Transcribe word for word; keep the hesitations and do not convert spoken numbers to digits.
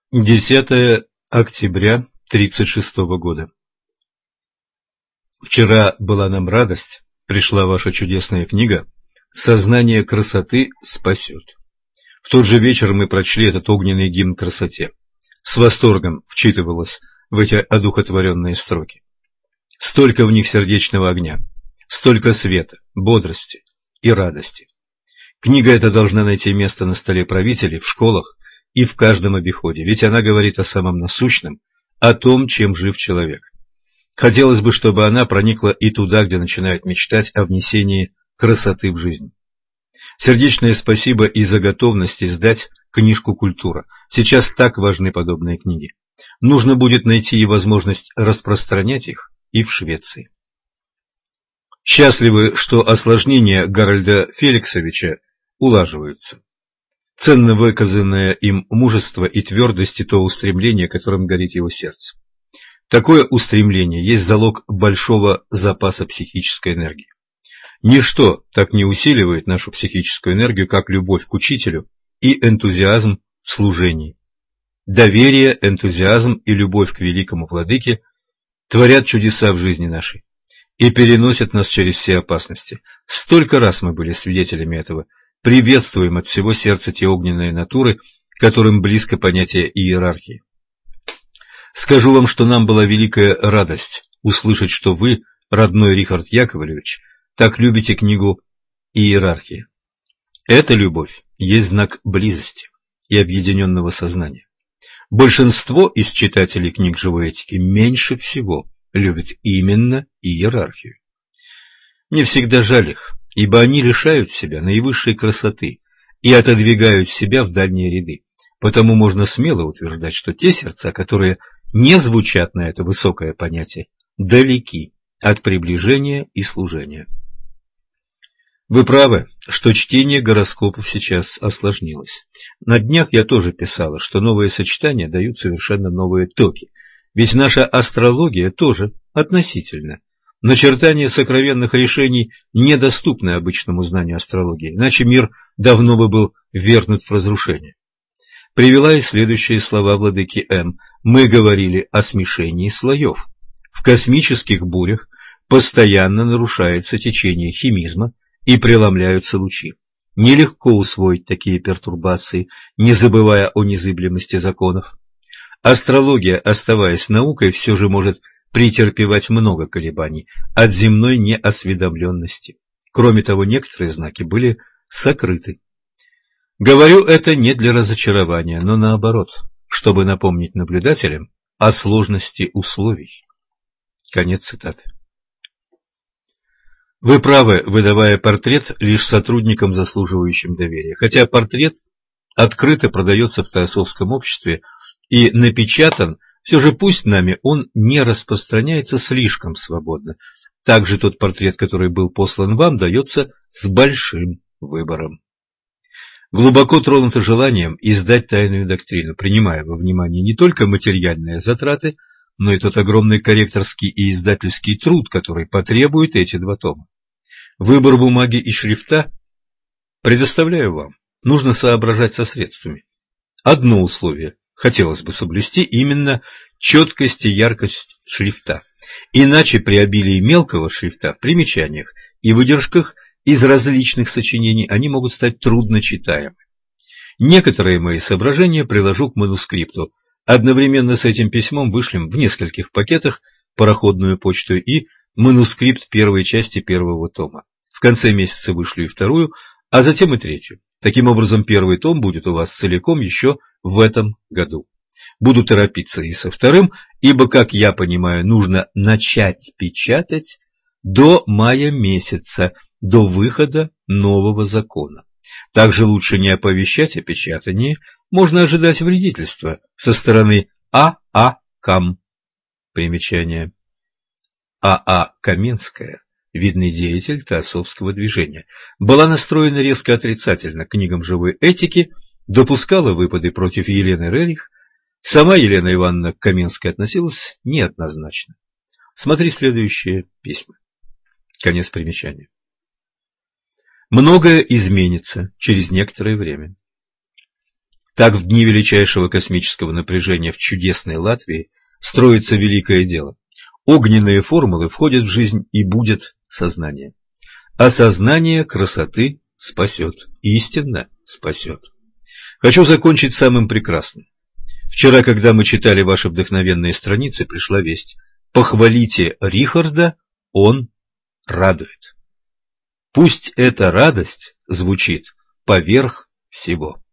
десятое октября тридцать шестого года. Вчера была нам радость, пришла ваша чудесная книга «Сознание красоты спасет». В тот же вечер мы прочли этот огненный гимн красоте. С восторгом вчитывалось в эти одухотворенные строки. Столько в них сердечного огня, столько света, бодрости и радости. Книга эта должна найти место на столе правителей, в школах и в каждом обиходе, ведь она говорит о самом насущном, о том, чем жив человек. Хотелось бы, чтобы она проникла и туда, где начинают мечтать о внесении красоты в жизнь. Сердечное спасибо и за готовность издать книжку «Культура». Сейчас так важны подобные книги. Нужно будет найти и возможность распространять их и в Швеции. Счастливы, что осложнения Гарольда Феликсовича улаживаются. Ценно выказанное им мужество и твердость и то устремление, которым горит его сердце. Такое устремление есть залог большого запаса психической энергии. Ничто так не усиливает нашу психическую энергию, как любовь к учителю и энтузиазм в служении. Доверие, энтузиазм и любовь к великому владыке творят чудеса в жизни нашей и переносят нас через все опасности. Столько раз мы были свидетелями этого. Приветствуем от всего сердца те огненные натуры, которым близко понятие иерархии. Скажу вам, что нам была великая радость услышать, что вы, родной Рихард Яковлевич, так любите книгу «Иерархия». Эта любовь есть знак близости и объединенного сознания. Большинство из читателей книг живой этики меньше всего любят именно иерархию. Мне всегда жаль их, ибо они лишают себя наивысшей красоты и отодвигают себя в дальние ряды. Потому можно смело утверждать, что те сердца, которые не звучат на это высокое понятие, далеки от приближения и служения. Вы правы, что чтение гороскопов сейчас осложнилось. На днях я тоже писала, что новые сочетания дают совершенно новые токи. Ведь наша астрология тоже относительно. Начертание сокровенных решений недоступны обычному знанию астрологии, иначе мир давно бы был ввергнут в разрушение. Привела и следующие слова владыки М. Мы говорили о смешении слоев. В космических бурях постоянно нарушается течение химизма и преломляются лучи. Нелегко усвоить такие пертурбации, не забывая о незыблемости законов. Астрология, оставаясь наукой, все же может претерпевать много колебаний от земной неосведомленности. Кроме того, некоторые знаки были сокрыты. Говорю это не для разочарования, но наоборот, чтобы напомнить наблюдателям о сложности условий. Конец цитаты. Вы правы, выдавая портрет лишь сотрудникам, заслуживающим доверия, хотя портрет открыто продается в теософском обществе и напечатан, все же пусть нами он не распространяется слишком свободно. Также тот портрет, который был послан вам, дается с большим выбором. Глубоко тронуто желанием издать тайную доктрину, принимая во внимание не только материальные затраты, но и тот огромный корректорский и издательский труд, который потребуют эти два тома. Выбор бумаги и шрифта предоставляю вам. Нужно соображать со средствами. Одно условие хотелось бы соблюсти, именно четкость и яркость шрифта. Иначе при обилии мелкого шрифта в примечаниях и выдержках из различных сочинений они могут стать трудночитаемы. Некоторые мои соображения приложу к манускрипту. Одновременно с этим письмом вышлем в нескольких пакетах пароходную почту и манускрипт первой части первого тома. В конце месяца вышлю и вторую, а затем и третью. Таким образом, первый том будет у вас целиком еще в этом году. Буду торопиться и со вторым, ибо, как я понимаю, нужно начать печатать до мая месяца, до выхода нового закона. Также лучше не оповещать о печатании, можно ожидать вредительства со стороны А А Кам. Примечание. А А Каменская, видный деятель теософского движения, была настроена резко отрицательно к книгам живой этики, допускала выпады против Елены Рерих. Сама Елена Ивановна к Каменской относилась неоднозначно. Смотри следующие письма. Конец примечания. Многое изменится через некоторое время. Так в дни величайшего космического напряжения в чудесной Латвии строится великое дело. Огненные формулы входят в жизнь, и будет сознание. А сознание красоты спасет, истинно спасет. Хочу закончить самым прекрасным. Вчера, когда мы читали ваши вдохновенные страницы, пришла весть. Похвалите Рихарда, он радует. Пусть эта радость звучит поверх всего.